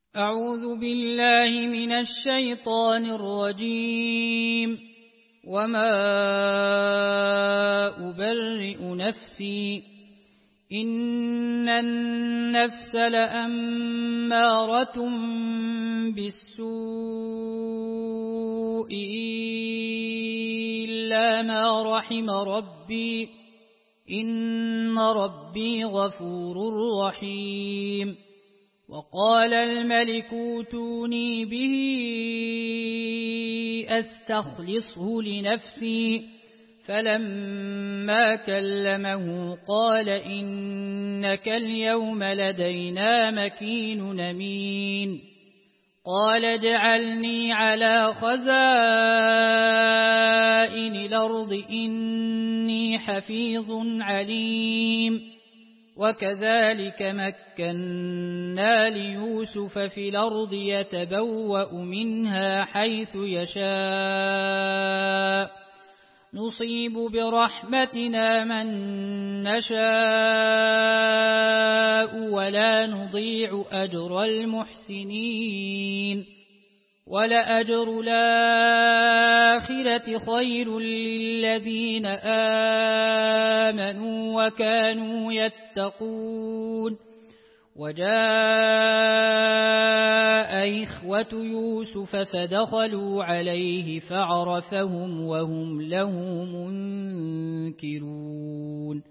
أعوذ بالله من الشيطان الرجيم. وما أبرئ نفسي إن النفس لأمارة بالسوء إلا ما رحم ربي إن ربي غفور رحيم. وقال الملك اوتوني به أستخلصه لنفسي فلما كلمه قال إنك اليوم لدينا مكين أمين. قال اجعلني على خزائن الأرض إني حفيظ عليم. وكذلك مكنا ليوسف في الأرض يتبوأ منها حيث يشاء نصيب برحمتنا من نشاء ولا نضيع أجر المحسنين. ولأجر الآخرة خير للذين آمنوا وكانوا يتقون. وجاء إخوة يوسف فدخلوا عليه فعرفهم وهم له منكرون.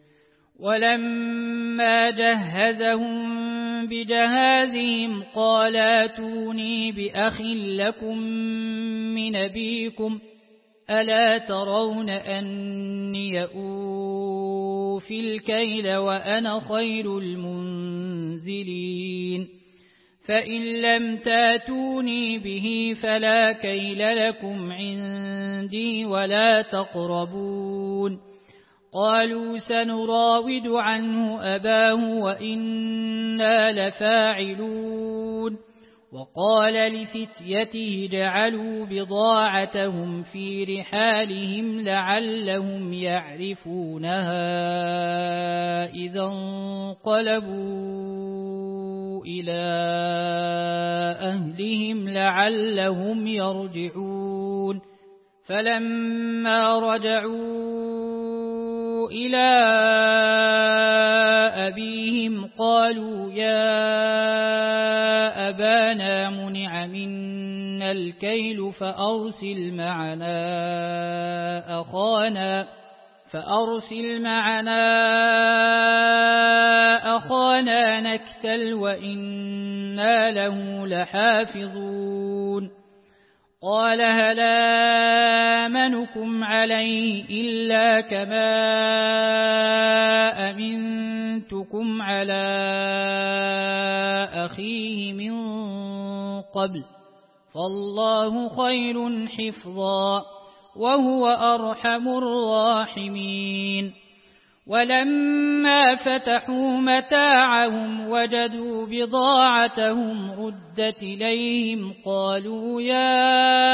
ولما جهزهم بجهازهم قال ائتوني بأخ لكم من أبيكم ألا ترون أني أوفي الكيل وأنا خير المنزلين. فإن لم تاتوني به فلا كيل لكم عندي ولا تقربون. قالوا سنراود عنه أباه وإنا لفاعلون. وقال لفتيته جعلوا بضاعتهم في رحالهم لعلهم يعرفونها إذا انقلبوا إلى أهلهم لعلهم يرجعون. فلما رجعوا إلى أبيهم قالوا يا أبانا منع منا الكيل فأرسل معنا أخانا نكتل وإنا له لحافظون. قال هل آمنكم عليه إلا كما أمنتكم على أخيه من قبل فالله خير حفظا وهو أرحم الراحمين. ولما فتحوا متاعهم وجدوا بضاعتهم ردت إليهم قالوا يا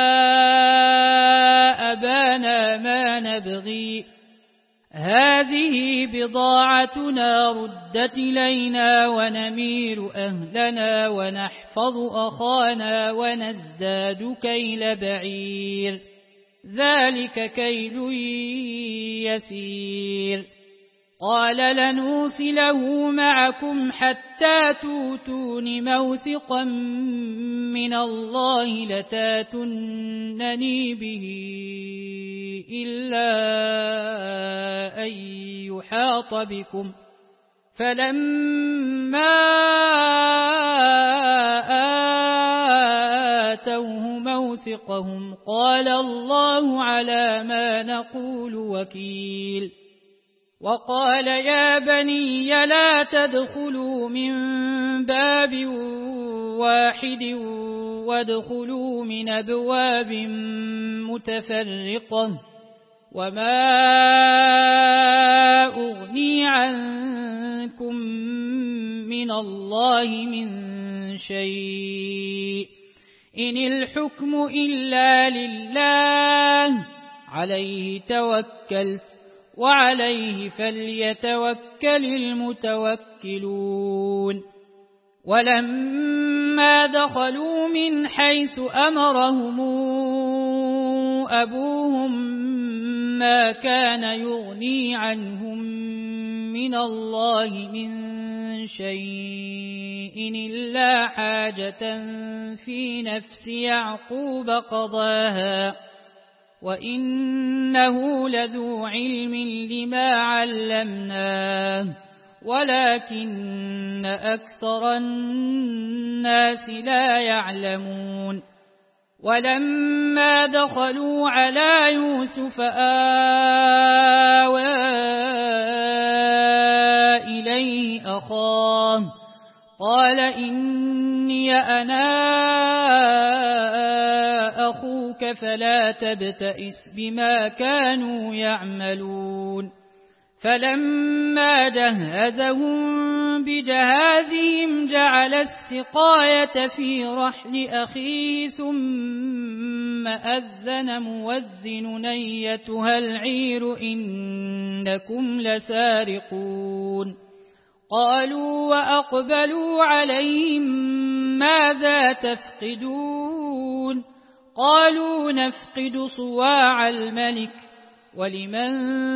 أبانا ما نبغي هذه بضاعتنا ردت إلينا ونمير أهلنا ونحفظ أخانا ونزداد كيل بعير ذلك كيل يسير. قال لنرسله معكم حتى توتون موثقا من الله لتاتونني به إلا أن يحاط بكم. فلما آتوه موثقهم قال الله على ما نقول وكيل. وقال يا بني لا تدخلوا من باب واحد وادخلوا من أبواب متفرقة وما أغني عنكم من الله من شيء إن الحكم إلا لله عليه توكلت وعليه فليتوكل المتوكلون. ولما دخلوا من حيث أمرهم أبوهم ما كان يغني عنهم من الله من شيء إلا حاجة في نفس يعقوب قضاها وإنه لذو علم لما علمناه ولكن أكثر الناس لا يعلمون ولما دخلوا على يوسف آوى إليه أخاه قال إني أنا أخوك فلا تبتئس بما كانوا يعملون فلما جهزهم بجهازهم جعل السقاية في رحل أخيه ثم أذن مؤذن أيتها العير إنكم لسارقون قالوا وأقبلوا عليهم ماذا تفقدون قالوا نفقد صواع الملك ولمن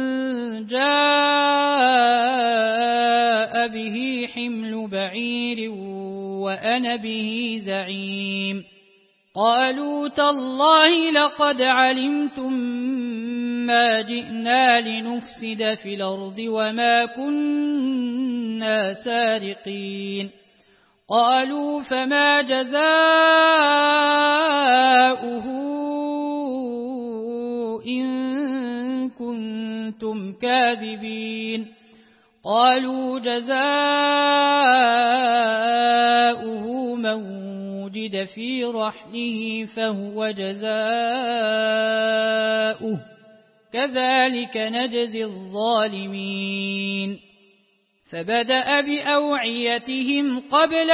جاء به حمل بعير وأنا به زعيم قالوا تالله لقد علمتم ما جئنا لنفسد في الأرض وما كنا سارقين قالوا فما جزاؤه إن كنتم كاذبين قالوا جزاؤه من وجد في رحله فهو جزاؤه كذلك نجزي الظالمين فبدأ بأوعيتهم قبل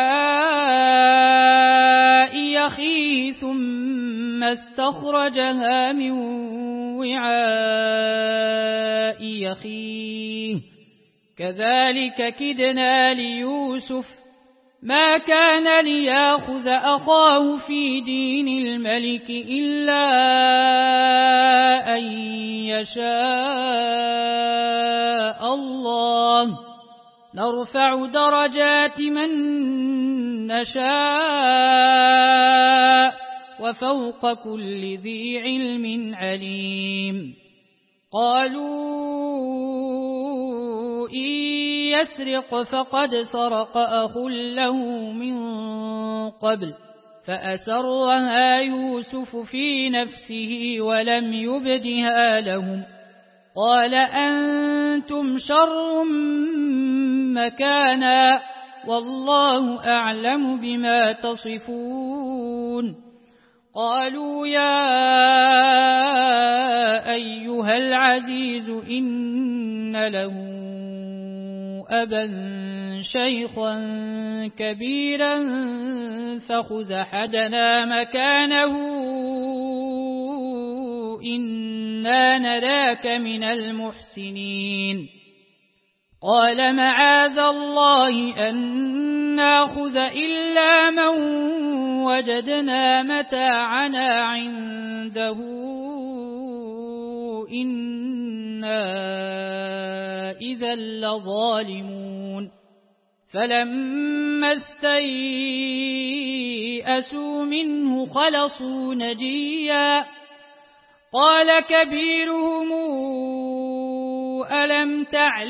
وعاء أخيه ثم استخرجها من وعاء أخيه كذلك كدنا ليوسف ما كان ليأخذ أخاه في دين الملك إلا أن يشاء الله نرفع درجات من نشاء وفوق كل ذي علم عليم قالوا إن يسرق فقد سرق أخ له من قبل فأسرها يوسف في نفسه ولم يبدها لهم قال أنتم شر مكانا والله أعلم بما تصفون قالوا يا أيها العزيز إن له أبا شيخا كبيرا فخذ أحدنا مكانه إنا نراك من المحسنين قال معاذ الله أن ناخذ إلا من وجدنا متاعنا عنده إنا إذا لظالمون فلما استيئسوا منه خلصوا نجيا قال كبيرهم ألم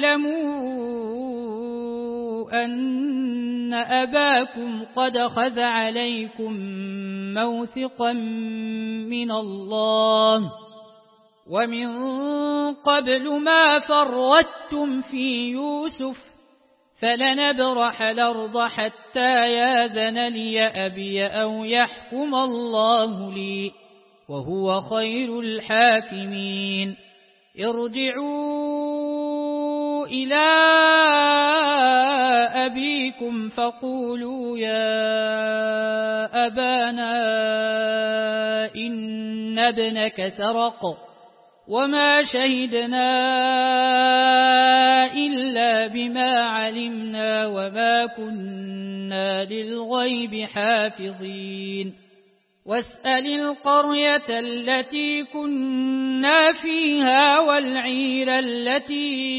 تعلموا أن أباكم قد خذ عليكم موثقا من الله ومن قبل ما فرطتم في يوسف فلنبرح الأرض حتى ياذن لي أبي أو يحكم الله لي وهو خير الحاكمين ارجعوا إلى أبيكم فقولوا يا أبانا إن ابنك سرق وما شهدنا إلا بما علمنا وما كنا كنا للغيب حافظين واسأل القرية التي كنا فيها والعير التي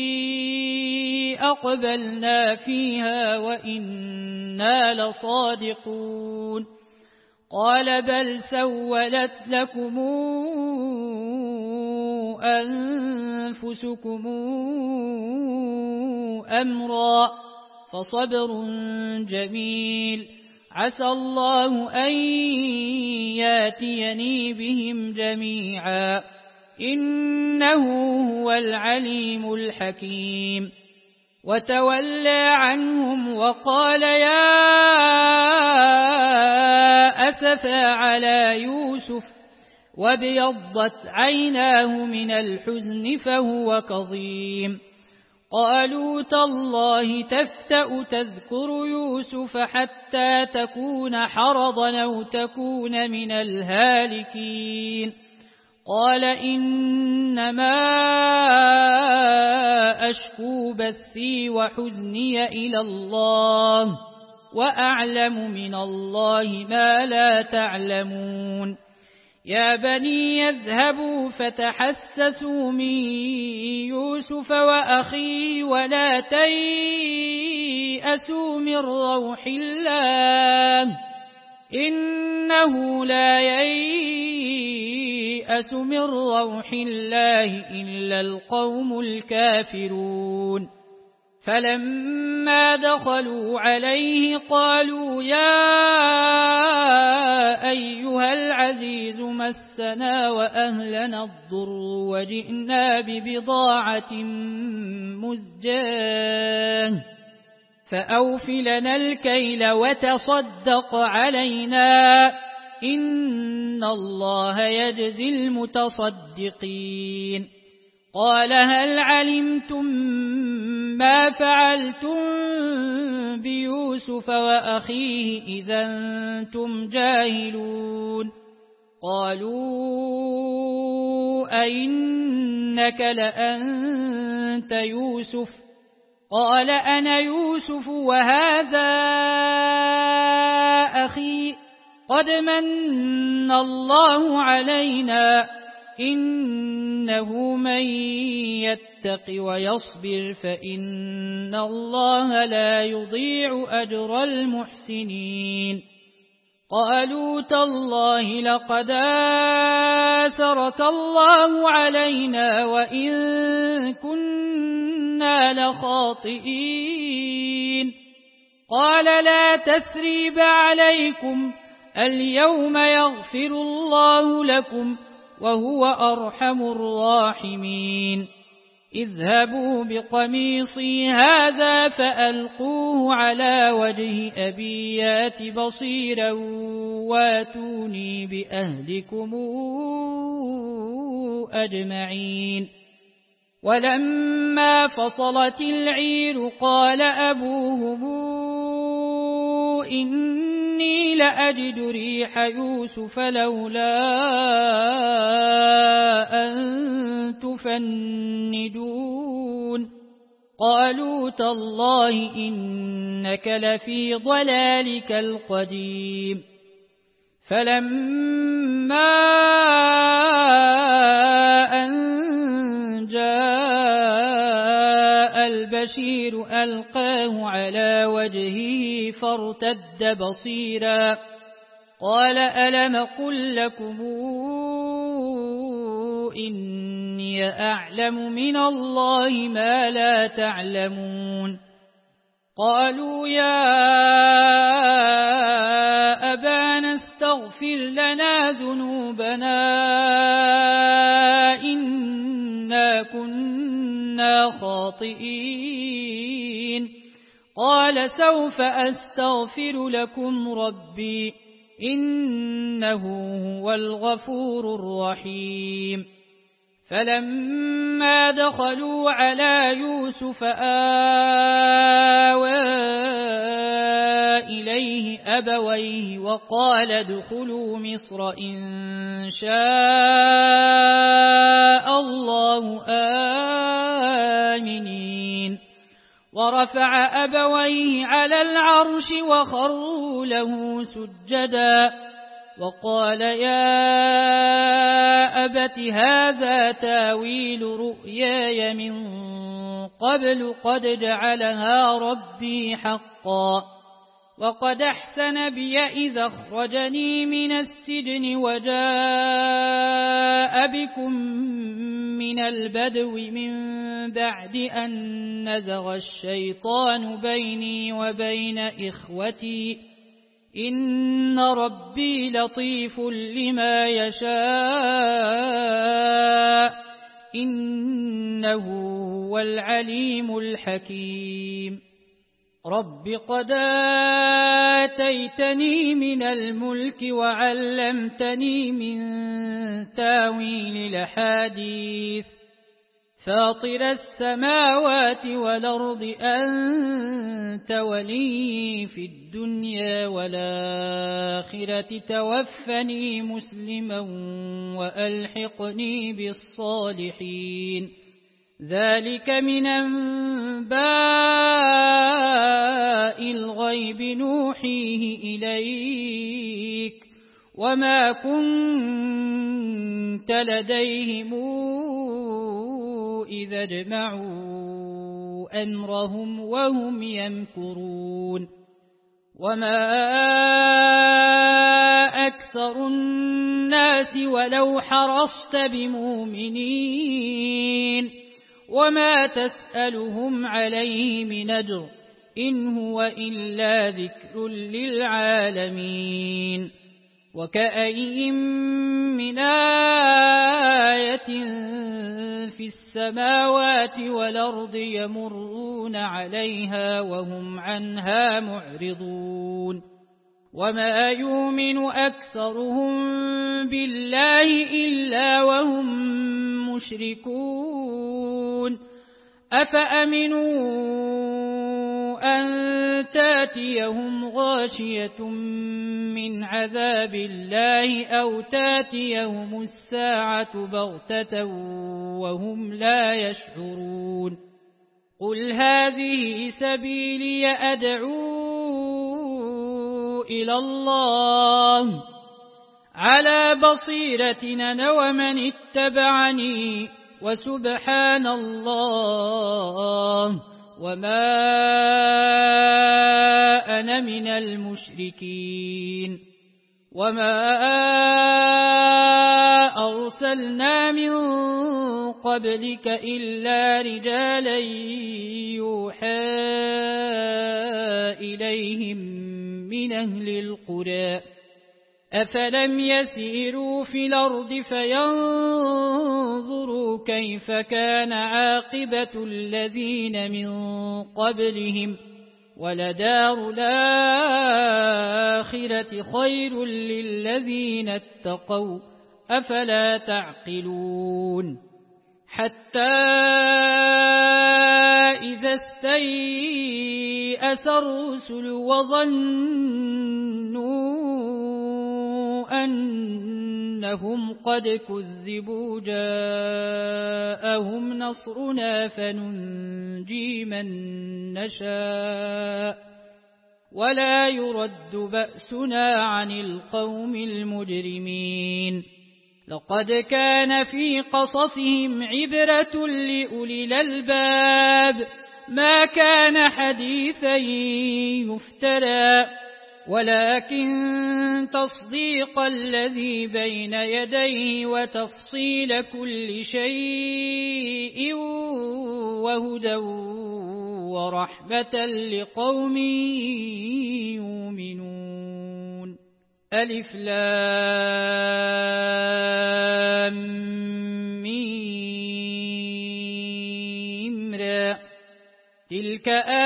أقبلنا فيها وإنا لصادقون قال بل سولت لكم أنفسكم أمرا فصبر جميل عسى الله أن ياتيني بهم جميعا إنه هو العليم الحكيم وتولى عنهم وقال يا أسفا على يوسف وابيضت عيناه من الحزن فهو كظيم قالوا تالله تفتأ تذكر يوسف حتى تكون حرضا أو تكون من الهالكين قال إنما أشكو بثي وحزني إلى الله وأعلم من الله ما لا تعلمون يا بني يذهبوا فتحسسوا من يوسف وأخيه ولا تيأسوا من روح الله إنه لا ييأس من روح الله إلا القوم الكافرون فلما دخلوا عليه قالوا يا أيها العزيز مسنا وأهلنا الضر وجئنا ببضاعة مزجاة فأوف لنا الكيل وتصدق علينا إن الله يجزي المتصدقين قال هل علمتم ما فعلتم بيوسف وأخيه إذا أنتم جاهلون قالوا أئنك لأنت يوسف قال أنا يوسف وهذا أخي قد من الله علينا إنه من يتق ويصبر فإن الله لا يضيع أجر المحسنين قالوا تالله لقد آثرك الله علينا وإن كنا لخاطئين قال لا تثريب عليكم اليوم يغفر الله لكم وهو أرحم الراحمين اذهبوا بقميصي هذا فألقوه على وجه أبي يات بصيرا واتوني بأهلكم أجمعين ولما فصلت العير قال أبوهم إني لأجد ريح يوسف لولا أن تفندون قالوا تالله إنك لفي ضلالك القديم فلما أن جاء البشير ألقاه على وجهه فارتد بصيرا قال ألم قل لكم إني أعلم من الله ما لا تعلمون قالوا يا أبانا استغفر لنا ذنوبنا إنا كنا خاطئين قال سوف أستغفر لكم ربي إنه هو الغفور الرحيم فلما دخلوا على يوسف آوى إليه أبويه وقال ادخلوا مصر إن شاء الله آمنين ورفع أبويه على العرش وخروا له سجدا وقال يا أبت هذا تاويل رؤياي من قبل قد جعلها ربي حقا وقد أحسن بي إذا أخرجني من السجن وجاء بكم من البدو من بعد أن نزغ الشيطان بيني وبين إخوتي إن ربي لطيف لما يشاء إنه هو العليم الحكيم رب قد آتيتني من الملك وعلمتني من تاويل الأحاديث فاطر السماوات والأرض أنت ولي في الدنيا والآخرة توفني مسلما وألحقني بالصالحين ذلك من أنباء الغيب نوحيه إليك وما كنت لديهم إذا اجمعوا أمرهم وهم يمكرون وما أكثر الناس ولو حرصت بمؤمنين وما تسألهم عليه من أجر إن هو إلا ذكر للعالمين وكأين من آية في السماوات والأرض يمرون عليها وهم عنها معرضون وما يؤمن أكثرهم بالله إلا وهم مشركون أفأمنوا أن تاتيهم غاشية من عذاب الله أو تاتيهم الساعة بغتة وهم لا يشعرون قل هذه سبيلي أدعو إلى الله على بصيرة أنا ومن اتبعني وسبحان الله وما أنا من المشركين وما أرسلنا من قبلك إلا رجالا يوحى إليهم من أهل القرى أفلم يسيروا في الأرض فينظروا كيف كان عاقبة الذين من قبلهم ولدار الآخرة خير للذين اتقوا أفلا تعقلون حتى إذا استيأس الرسل وظنوا أنهم قد كذبوا جاءهم نصرنا فننجي من نشاء ولا يرد بأسنا عن القوم المجرمين لقد كان في قصصهم عبرة لأولي الألباب ما كان حديثا يفترى ولكن تصديق الذي بين يديه وتفصيل كل شيء وهدى ورحمة لقوم يؤمنون ألف لام ميم را تلك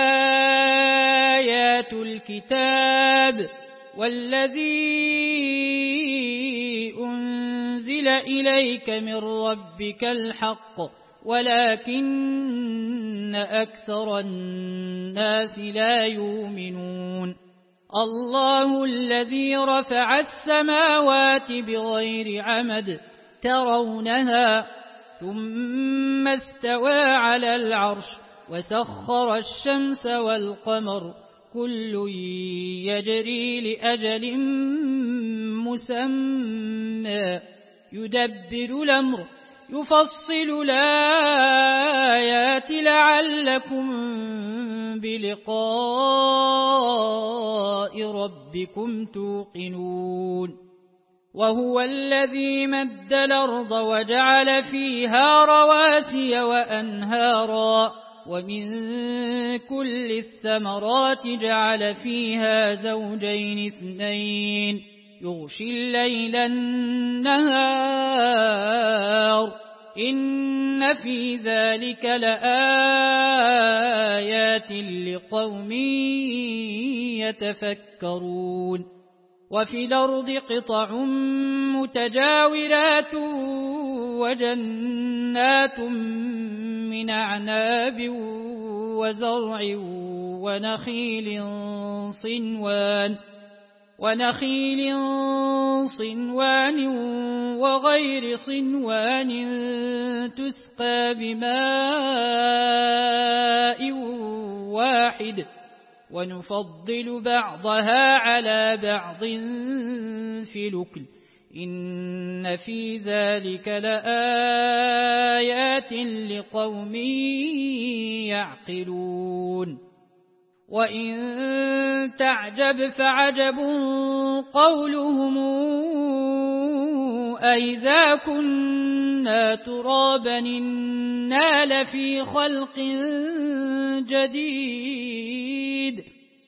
آيات الكتاب والذي أنزل إليك من ربك الحق ولكن أكثر الناس لا يؤمنون الله الذي رفع السماوات بغير عمد ترونها ثم استوى على العرش وسخر الشمس والقمر كل يجري لأجل مسمى يدبر الأمر يفصل الآيات لعلكم بلقاء ربكم توقنون وهو الذي مد الأرض وجعل فيها رواسي وأنهارا ومن كل الثمرات جعل فيها زوجين اثنين يغشي الليل النهار إن في ذلك لآيات لقوم يتفكرون وفي الأرض قطع متجاورات وجنات من أعناب وزرع ونخيل صنوان وغير صنوان تسقى بماء واحد ونفضل بعضها على بعض في الأكل إن في ذلك لآيات لقوم يعقلون وإن تعجب فعجب قولهم أئذا كنا ترابا إنا لفي خلق جديد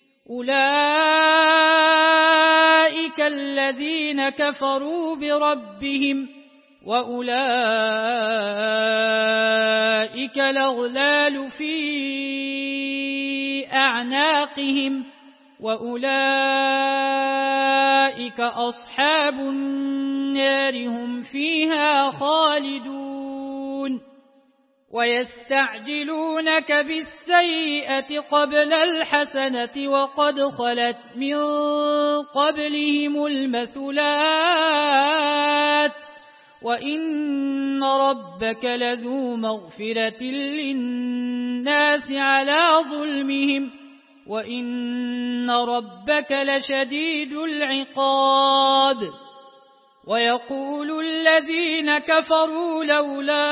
أولئك الذين كفروا بربهم وأولئك الأغلال في أعناقهم وأولئك أصحاب النار هم فيها خالدون ويستعجلونك بالسيئة قبل الحسنة وقد خلت من قبلهم المثلات وإن ربك لذو مغفرة للناس على ظلمهم وإن ربك لشديد العقاب ويقول الذين كفروا لولا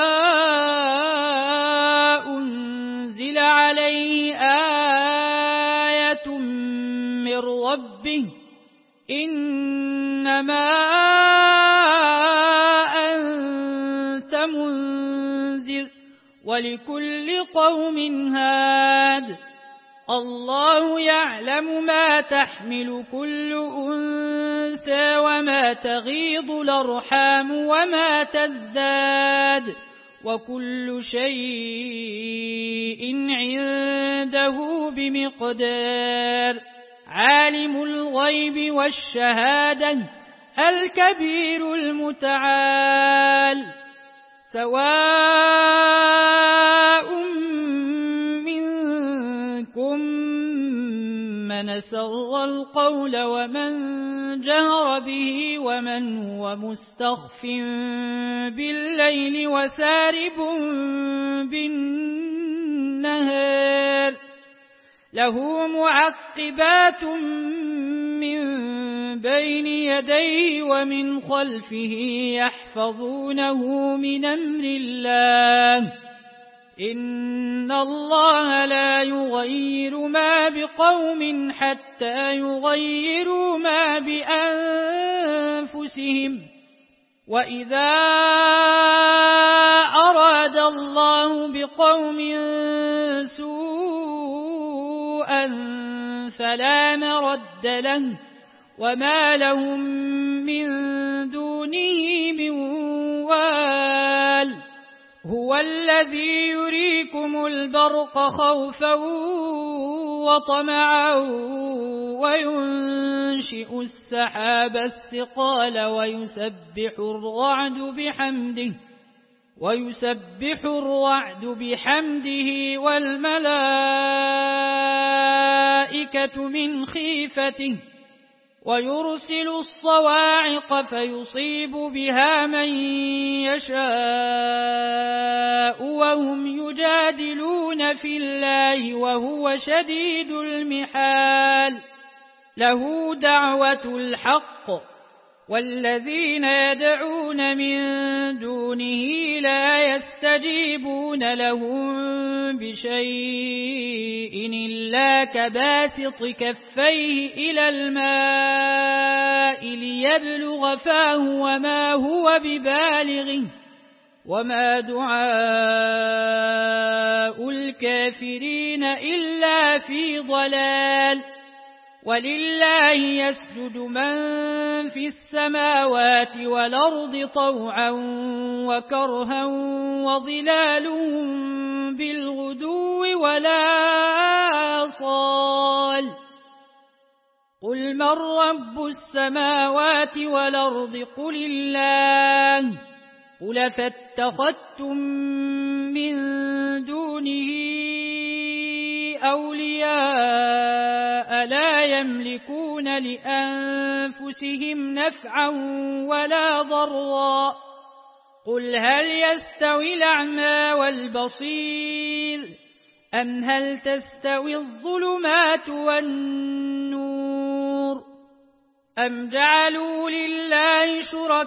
أنزل عليه آية من ربه إنما أنت منذر ولكل قوم هاد الله يعلم ما تحمل كل أنثى وما تغيض الأرحام وما تزداد وكل شيء عنده بمقدار عالم الغيب والشهادة الكبير المتعال سواء منكم من سر القول ومن جهر به ومن هو مستخف بالليل وسارب بالنهار له معقبات من بين يديه ومن خلفه يحفظونه من أمر الله إن الله لا يغير ما بقوم حتى يغيروا ما بأنفسهم وإذا أراد الله بقوم سوءا فلا مرد له وما لهم من دونه من وال هو الذي يريكم البرق خوفا وطمعا وينشئ السحاب الثقال ويسبح الرعد بحمده والملائكة من خيفته ويرسل الصواعق فيصيب بها من يشاء وهم يجادلون في الله وهو شديد المحال له دعوة الحق والذين يدعون من دونه لا يستجيبون لهم بشيء إلا كباسط كفيه إلى الماء ليبلغ فاه وما هو ببالغه وما دعاء الكافرين إلا في ضلال ولله يسجد من في السماوات والأرض طوعا وكرها وظلالهم بالغدو ولا صال قل من رب السماوات والأرض قل الله قل فاتخذتم من دونه أولياء لا يملكون لأنفسهم نفعا ولا ضرا قل هل يستوي الأعمى والبصير أم هل تستوي الظلمات والنور أم جعلوا لله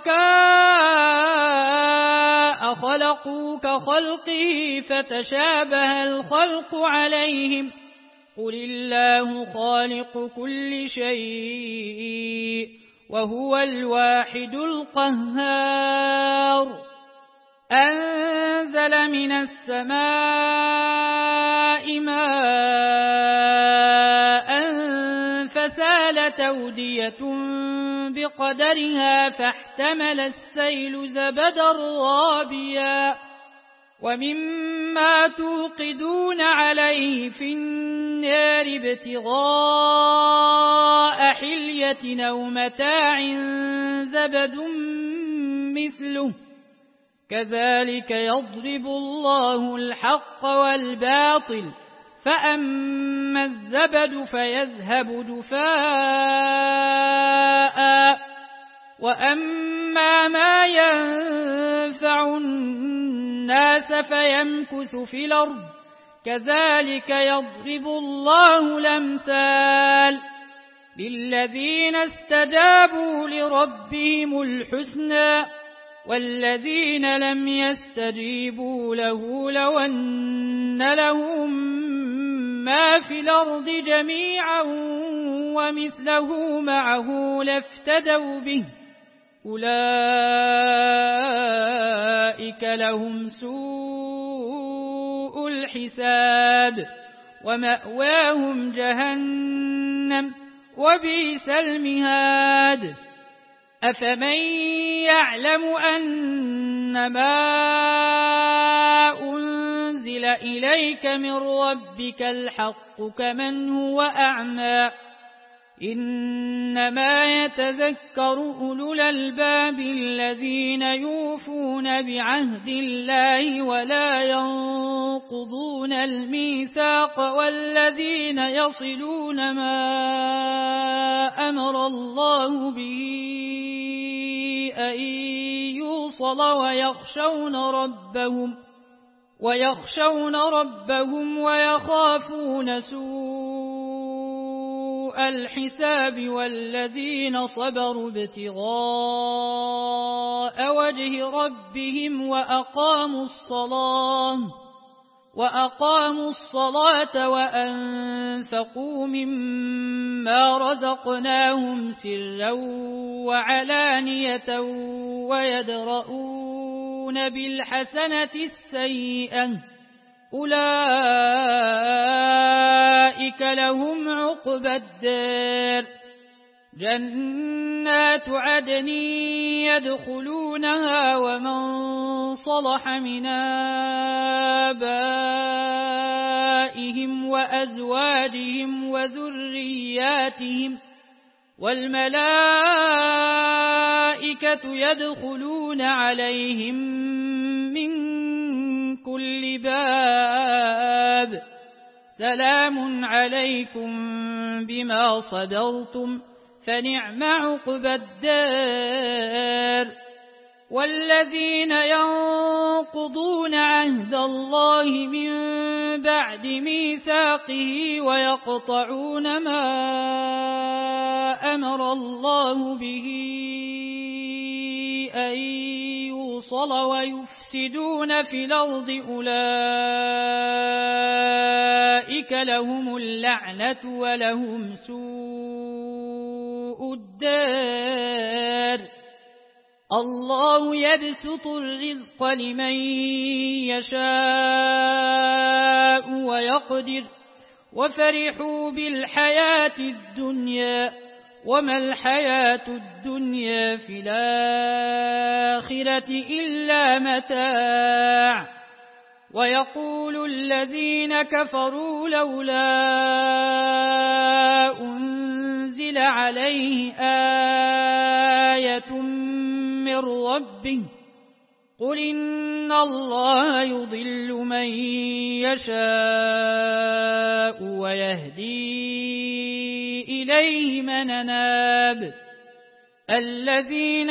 شركاء خلقوا كخلقه فتشابه الخلق عليهم قل الله خالق كل شيء وهو الواحد القهار أنزل من السماء ماء فسالت أودية بقدرها فاحتمل السيل زبدا رابيا ومما توقدون عليه في النار ابتغاء حلية أو متاع زبد مثله كذلك يضرب الله الحق والباطل فأما الزبد فيذهب جفاء وأما ما ينفع الناس فيمكث في الأرض كذلك يضرب الله الأمثال للذين استجابوا لربهم الحسنى والذين لم يستجيبوا له لو أن لهم ما في الأرض جميعا ومثله معه لافتدوا به أولئك لهم سوء الحساب ومأواهم جهنم وبئس المهاد أفمن يعلم أنما أنزل إليك من ربك الحق كمن هو أعمى إنما يتذكر أولو الألباب الذين يوفون بعهد الله ولا ينقضون الميثاق والذين يصلون ما أمر الله به أن يوصل ويخشون ربهم ويخافون سوء الحساب والذين صبروا ابتغاء وجه ربهم وأقاموا الصلاة وأنفقوا مما رزقناهم سرا وعلانية ويدرؤون بالحسنة السيئة أولئك لهم عقبى الدار جنات عدن يدخلونها ومن صلح من آبائهم وأزواجهم وذرياتهم والملائكة يدخلون عليهم من كل باب سلام عليكم بما صبرتم فنعم عقبى الدار. والذين ينقضون عهد الله من بعد ميثاقه ويقطعون ما أمر الله به أن يوصل ويفسدون في الأرض أولئك لهم اللعنة ولهم سوء الدار. الله يبسط الرزق لمن يشاء ويقدر وفرحوا بالحياة الدنيا وما الحياة الدنيا في الآخرة إلا متاع. ويقول الذين كفروا لولا أنزل عليه آية من ربه قل إن الله يضل من يشاء ويهدي إليه من أناب. الذين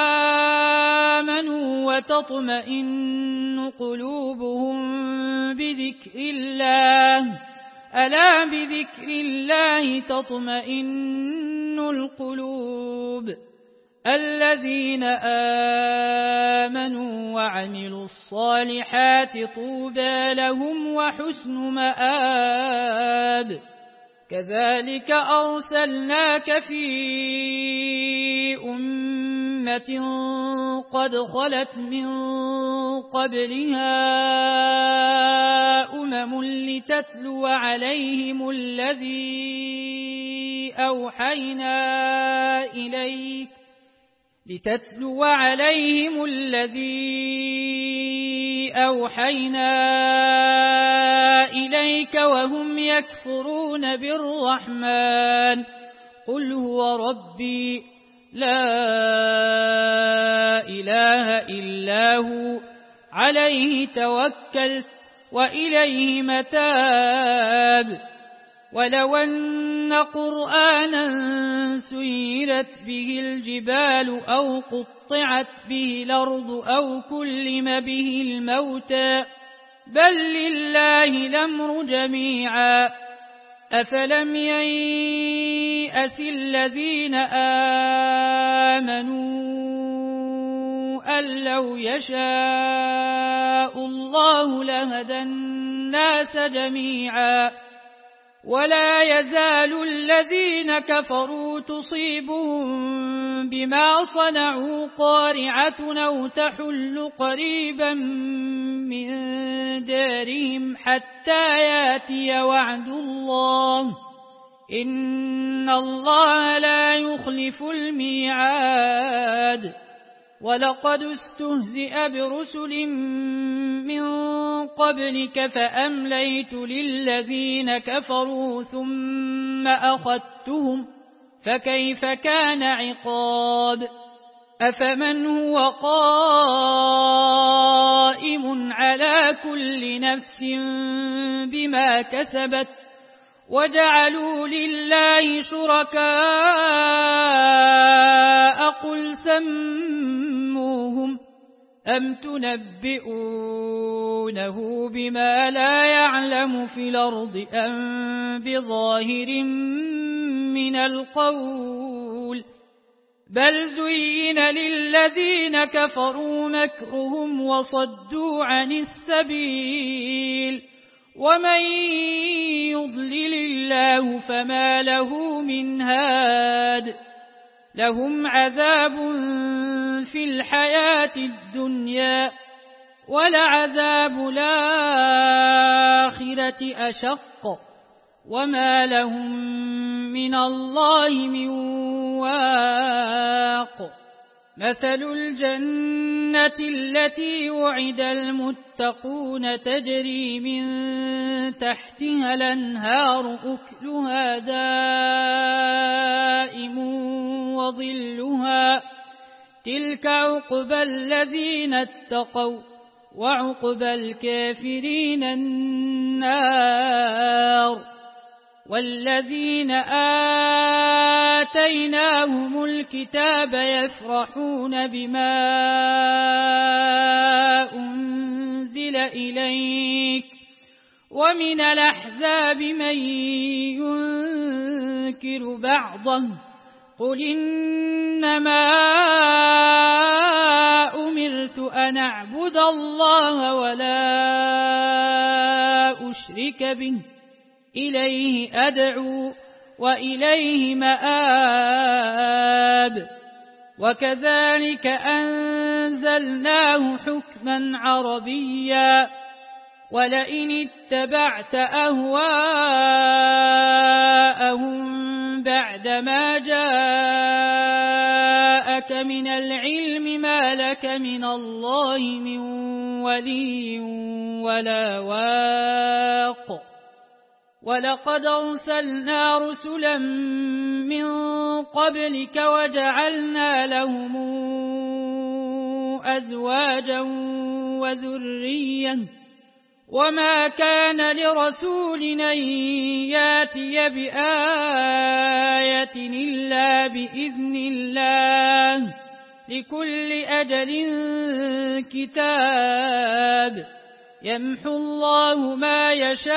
آمنوا وتطمئن قلوبهم بذكر الله ألا بذكر الله تطمئن القلوب. الذين آمنوا وعملوا الصالحات طوبى لهم وحسن مآب. كذلك أرسلناك في أمة قد خلت من قبلها لتتلو عليهم الذي أوحينا إليك وهم يكفرون بالرحمن قل هو ربي لا إله إلا هو عليه توكلت وإليه متاب. ولو أن قرآنا سيرت به الجبال أو قطعت به الأرض أو كلم به الموتى بل لله الأمر جميعا. أفلم ييأس الذين آمنوا أن لو يشاء الله لهدى الناس جميعا. ولا يزال الذين كفروا تصيبهم بما صنعوا قارعة أو تحل قريبا من دارهم حتى ياتي وعد الله إن الله لا يخلف الميعاد. ولقد استهزئ برسل من قبلك فأمليت للذين كفروا ثم أخذتهم فكيف كان عقاب. أفمن هو قائم على كل نفس بما كسبت وجعلوا لله شركاء قل سموهم أم تنبئونه بما لا يعلم في الأرض أم بظاهر من القول بل زين للذين كفروا مكرهم وصدوا عن السبيل ومن يضلل الله فما له من هاد. لهم عذاب في الحياة الدنيا ولعذاب الآخرة أشق وما لهم من الله من واق. مثل الجنة التي وعد المتقون تجري من تحتها الأنهار أكلها دائم وظلها تلك عقبى الذين اتقوا وعقبى الكافرين النار. والذين آتيناهم الكتاب يفرحون بما أنزل إليك ومن الأحزاب من ينكر بعضه قل إنما أمرت أن أعبد الله ولا أشرك به إليه أدعو وإليه مآب وكذلك أنزلناه حكما عربيا ولئن اتبعت أهواءهم بعدما جاءك من العلم ما لك من الله من ولي ولا واق ولقد أرسلنا رسلا من قبلك وجعلنا لهم أزواجا وذرية وما كان لرسول أن ياتي بآية إلا بإذن الله لكل أجل كتاب يمحو الله ما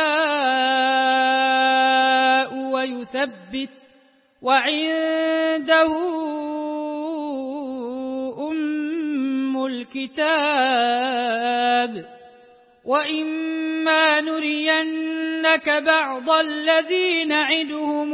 يشاء ويثبت وعنده أم الكتاب وإما نرينك بعض الذي نعدهم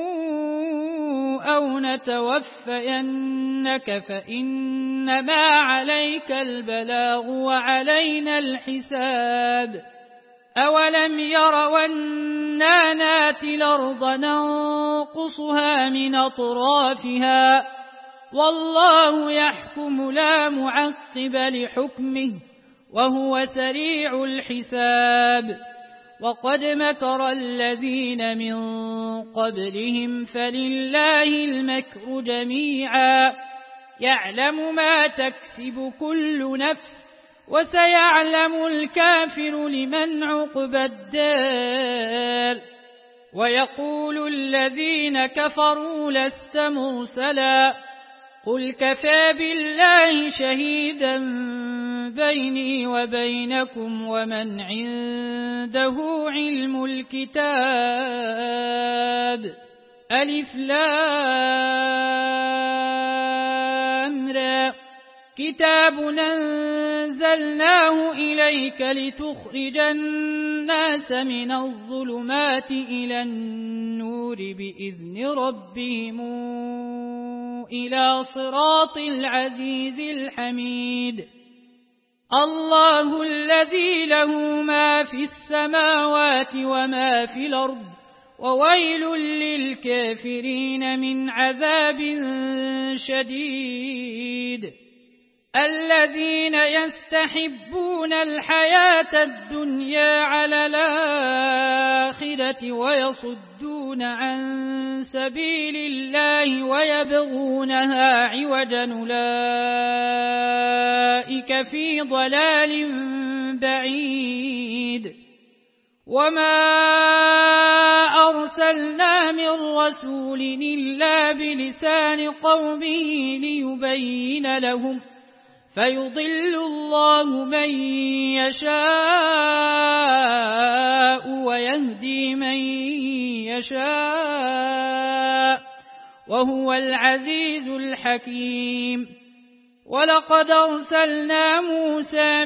أو نتوفينك فإنما عليك البلاغ وعلينا الحساب أولم يروا أنا ناتي الأرض ننقصها من أطرافها والله يحكم لا معقب لحكمه وهو سريع الحساب وقد مكر الذين من قبلهم فلله المكر جميعا يعلم ما تكسب كل نفس وسيعلم الكافر لمن عقبى الدار ويقول الذين كفروا لست مرسلا قل كفى بالله شهيدا بيني وبينكم ومن عنده علم الكتاب ألف لام را كتاب أنزلناه إليك لتخرج الناس من الظلمات إلى النور بإذن ربهم إلى صراط العزيز الحميد الله الذي له ما في السماوات وما في الأرض وويل للكافرين من عذاب شديد الذين يستحبون الحياة الدنيا على الآخرة ويصدون عن سبيل الله ويبغونها عوجا أولئك في ضلال بعيد وما أرسلنا من رسول إلا بلسان قومه ليبين لهم فيضل الله من يشاء ويهدي من يشاء وهو العزيز الحكيم ولقد أرسلنا موسى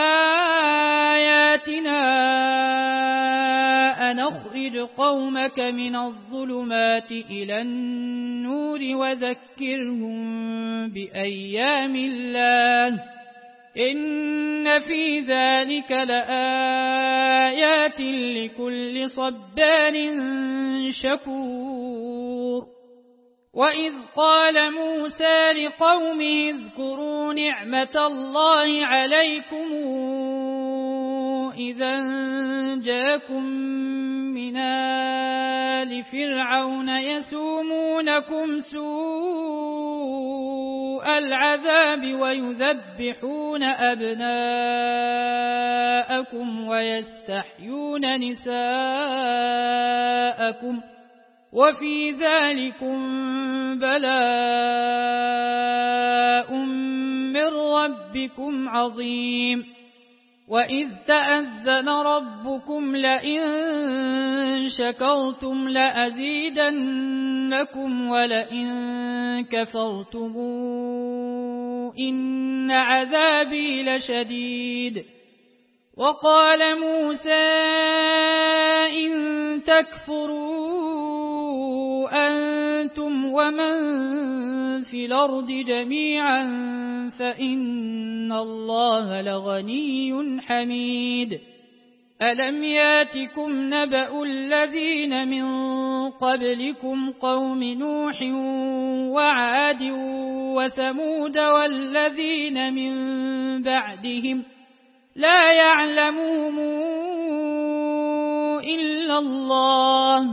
بآياتنا أن أخرج قومك من الظلمات إلى النور وذكرهم بأيام الله إن في ذلك لآيات لكل صبار شكور وإذ قال موسى لقومه اذكروا نعمة الله عليكم إذا جاءكم من آل فرعون يسومونكم سوء سوء العذاب ويذبحون أبناءكم ويستحيون نساءكم وفي ذلكم بلاء من ربكم عظيم وإذ تأذن ربكم لئن شكرتم لأزيدنكم ولئن كفرتم إن عذابي لشديد وقال موسى إن تكفروا أنتم ومن في الأرض جميعا فإن الله لغني حميد ألم ياتكم نبأ الذين من قبلكم قوم نوح وعاد وثمود والذين من بعدهم لا يعلمهم إلا الله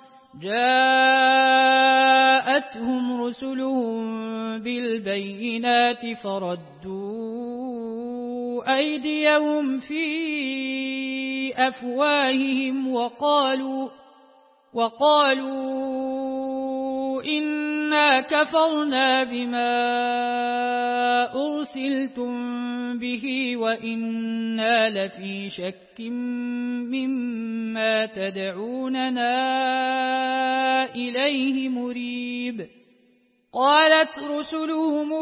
جاءتهم رسلهم بالبينات فردوا أيديهم في أفواههم وقالوا إنا كفرنا بما أرسلتم به وإنا لفي شك مما تدعوننا إليه مريب قالت رسلهم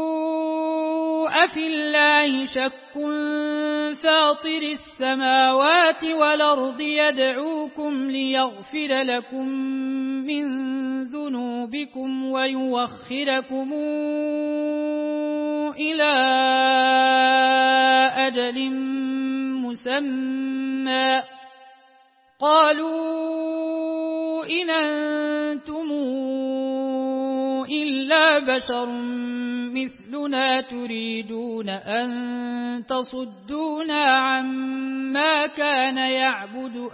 أفي الله شك فاطر السماوات والأرض يدعوكم ليغفر لكم من ذنوبكم ويوخركم إلى أجل مسمى قالوا إن أنتم إلا بشر مثلنا تريدون أن تصدونا عما كان يعبد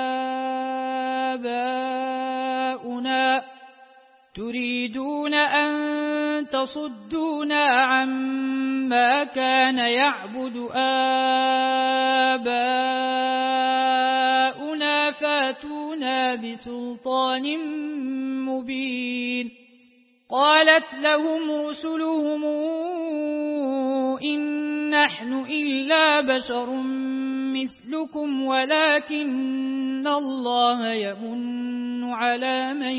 آباؤنا فاتونا بسلطان مبين قالت لهم رسلهم إن نحن إلا بشر مثلكم ولكن الله يمن على من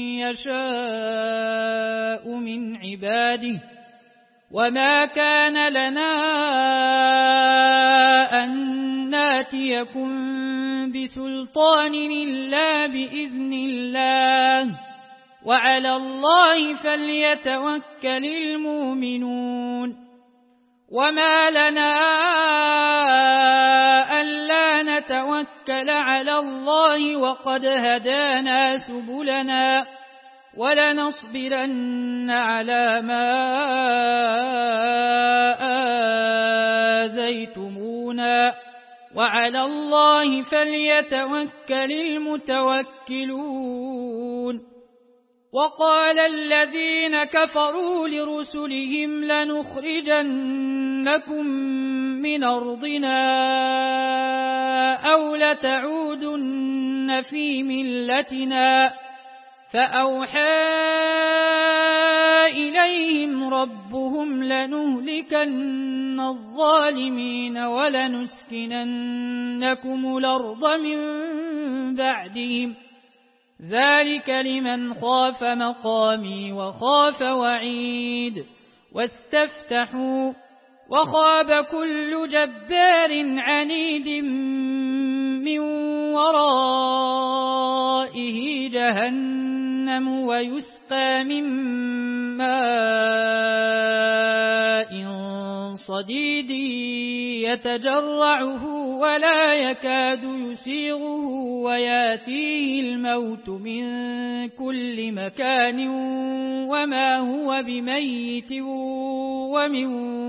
يشاء من عباده وما كان لنا أن ناتيكم بسلطان إلا بإذن الله وعلى الله فليتوكل المؤمنون وما لنا ألا نتوكل على الله وقد هدانا سبلنا ولنصبرن على ما آذيتمونا وعلى الله فليتوكل المتوكلون وقال الذين كفروا لرسلهم لنخرجنكم من أرضنا أو لتعودن في ملتنا فأوحى إليهم ربهم لنهلكن الظالمين ولنسكننكم الأرض من بعدهم ذلك لمن خاف مقامي وخاف وعيد واستفتحوا وخاب كل جبار عنيد من ورائه جهنم ويسقى من ماء صديد يتجرعه ولا يكاد يسيغه وياتيه الموت من كل مكان وما هو بميت ومن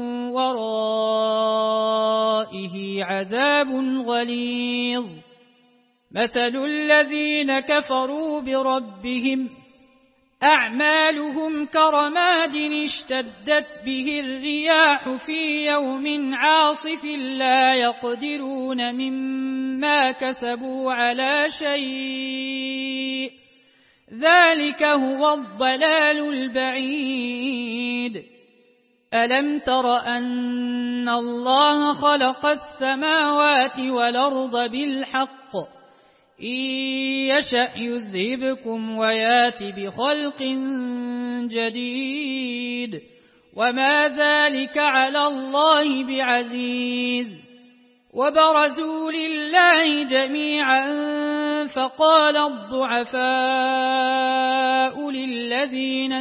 ورائه عذاب غليظ مثل الذين كفروا بربهم أعمالهم كرماد اشتدت به الرياح في يوم عاصف لا يقدرون مما كسبوا على شيء ذلك هو الضلال البعيد. ألم تر أن الله خلق السماوات والأرض بالحق إن يشأ يذهبكم ويات بخلق جديد وما ذلك على الله بعزيز. وبرزوا لله جميعا فقال الضعفاء للذين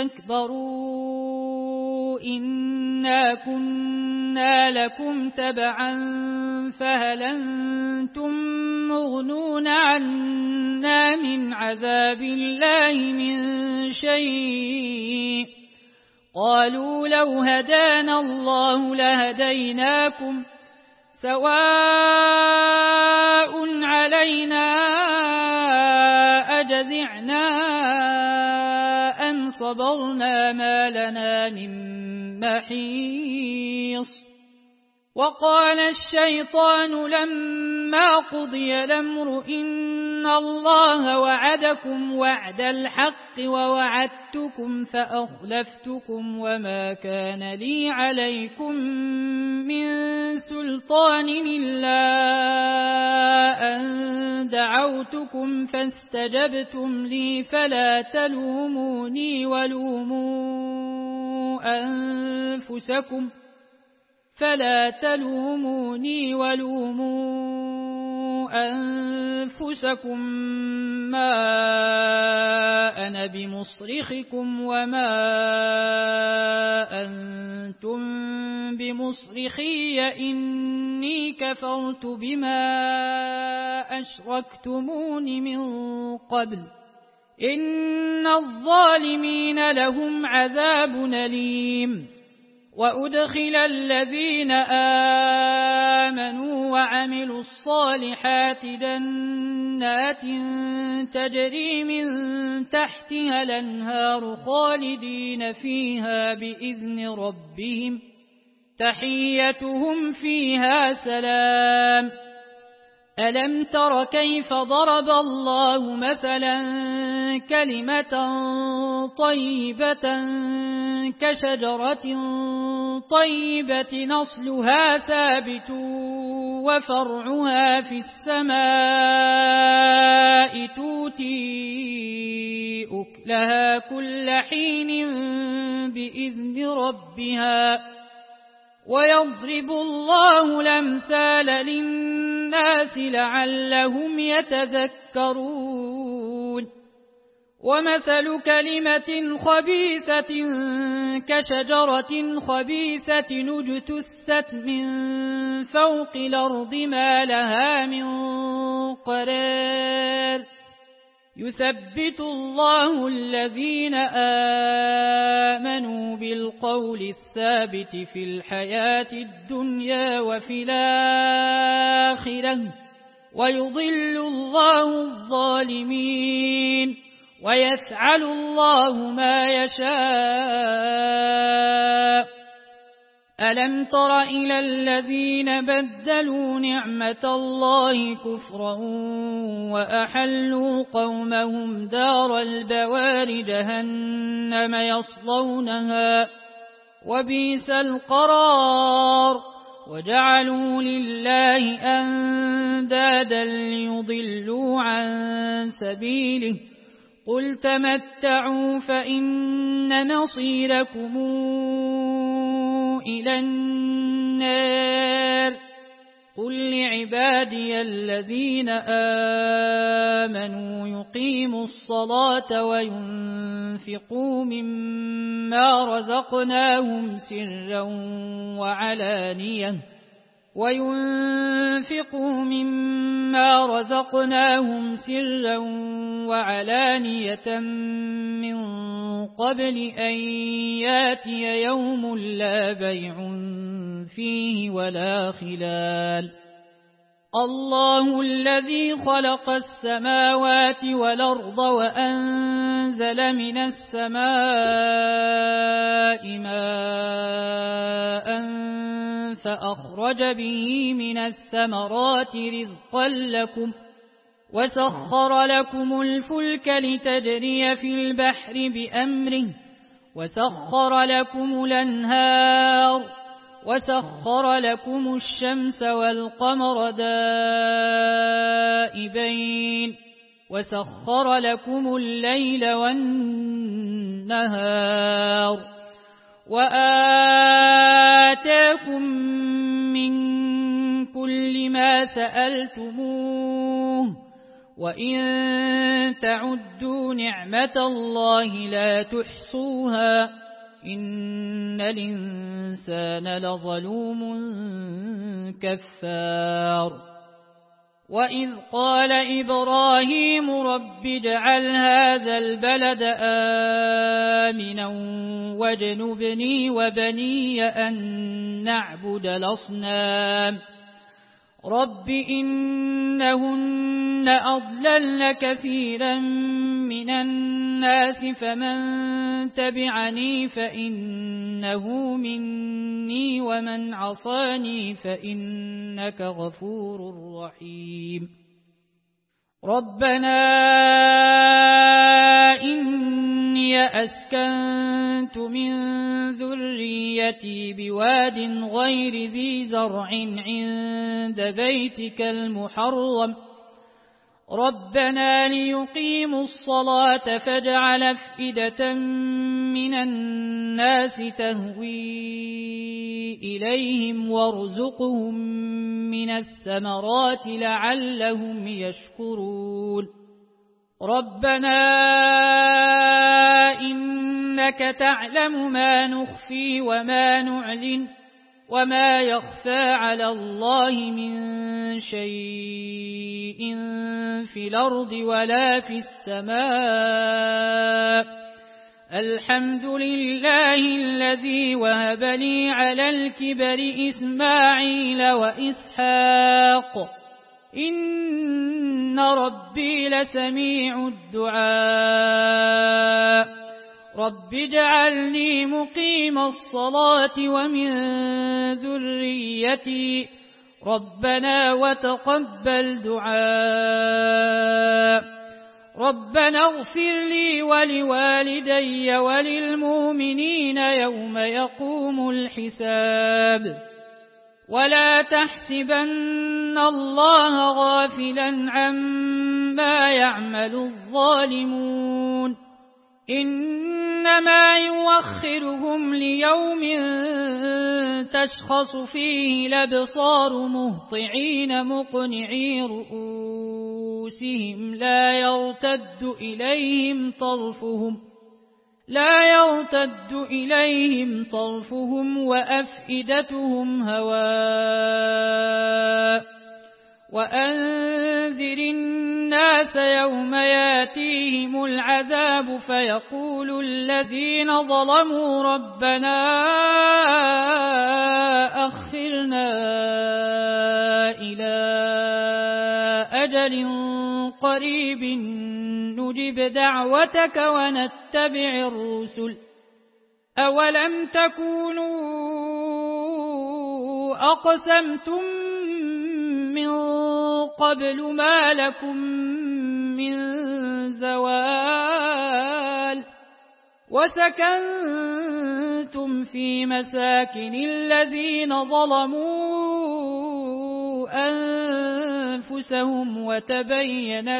استكبروا إنا كنا لكم تبعا فهل أنتم مغنون عنا من عذاب الله من شيء قالوا لو هدانا الله لهديناكم سواء علينا أجزعنا أم صبرنا ما لنا من محيص. وقال الشيطان لما قضي الأمر إن الله وعدكم وعد الحق ووعدتكم فأخلفتكم وما كان لي عليكم من سلطان إلا أن دعوتكم فاستجبتم لي فلا تلوموني ولوموا أنفسكم ما أنا بمصرخكم وما أنتم بمصرخي إني كفرت بما أشركتمون من قبل إن الظالمين لهم عذاب أليم. وأدخل الذين آمنوا وعملوا الصالحات جنات تجري من تحتها الأنهار خالدين فيها بإذن ربهم تحيتهم فيها سلام. ألم تر كيف ضرب الله مثلا كلمة طيبة كشجرة طيبة أصلها ثابت وفرعها في السماء تؤتي أكلها كل حين بإذن ربها ويضرب الله الأمثال للناس لعلهم يتذكرون. ومثل كلمة خبيثة كشجرة خبيثة اجتثت من فوق الأرض ما لها من قرار يثبت الله الذين آمنوا بالقول الثابت في الحياة الدنيا وفي الآخرة ويضل الله الظالمين ويفعل الله ما يشاء. ألم تر إلى الذين بدلوا نعمة الله كفرا وأحلوا قومهم دار البوار جهنم يصلونها وبئس القرار وجعلوا لله أندادا ليضلوا عن سبيله قل تمتعوا فإن مصيركم إلى النار. قل لعبادي الذين آمنوا يقيموا الصلاة وينفقوا مما رزقناهم سرا وعلانية من قبل أن ياتي يوم لا بيع فيه ولا خلال. الله الذي خلق السماوات والأرض وأنزل من السماء ماء فأخرج به من الثمرات رزقا لكم وسخر لكم الفلك لتجري في البحر بأمره وسخر لكم الأنهار وسخر لكم الشمس والقمر دائبين وسخر لكم الليل والنهار وآتاكم من كل ما سألتموه وإن تعدوا نعمة الله لا تحصوها إن الإنسان لظلوم كفار وإذ قال إبراهيم رب اجعل هذا البلد آمنا واجنبني وبني أن نعبد الأصنام رب إنهن أضللن كثيرا من الناس فمن تبعني فإنه مني ومن عصاني فإنك غفور رحيم ربنا إني أسكنت من ذريتي بواد غير ذي زرع عند بيتك المحرم ربنا ليقيموا الصلاة فاجعل أفئدة من الناس تهوي إليهم وارزقهم من الثمرات لعلهم يشكرون ربنا إنك تعلم ما نخفي وما نعلن وما يخفى على الله من شيء في الأرض ولا في السماء الحمد لله الذي وهب لي على الكبر إسماعيل وإسحاق إن ربي لسميع الدعاء رب اجعلني مقيم الصلاة ومن ذريتي ربنا وتقبل دعاء ربنا اغفر لي ولوالدي وللمؤمنين يوم يقوم الحساب ولا تحسبن الله غافلا عما يعمل الظالمون إنما يوخرهم ليوم تشخص فيه الأبصار مهطعين مقنعي رؤوسهم لا يرتد إليهم طرفهم وأفئدتهم هواء وأنذر الناس يوم ياتيهم العذاب فيقول الذين ظلموا ربنا أخرنا إلى أجل قريب نجب دعوتك ونتبع الرسل أولم تكونوا أقسمتم من قبل ما لكم من زوال وسكنتم في مساكن الذين ظلموا أنفسهم وتبين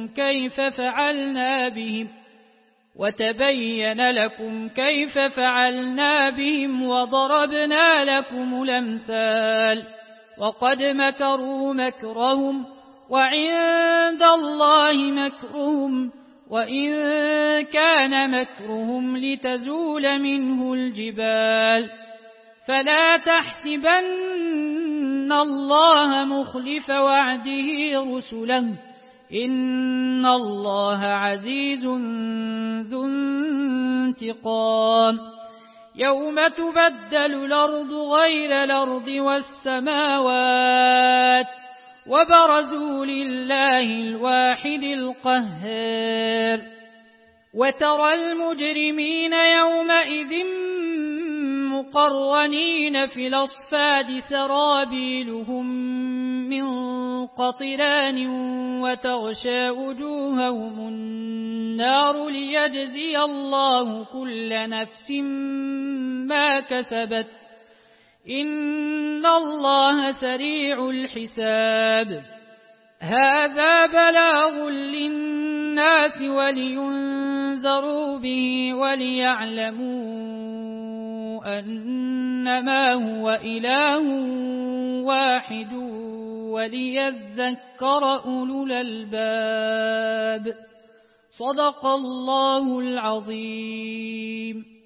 لكم كيف فعلنا بهم وضربنا لكم الأمثال وقد مكروا مكرهم وعند الله مكرهم وإن كان مكرهم لتزول منه الجبال فلا تحسبن الله مخلف وعده رسله إن الله عزيز ذو انتقام يوم تبدل الأرض غير الأرض والسماوات وبرزوا لله الواحد القهار وترى المجرمين يومئذ مقرنين في الأصفاد سرابيلهم من قطران وتغشى وجوههم النار ليجزي الله كل نفس ما كسبت إن الله سريع الحساب هذا بلاغ للناس ولينذروا به وليعلموا أنما هو إله واحد وليذكر أولو الألباب صدق الله العظيم.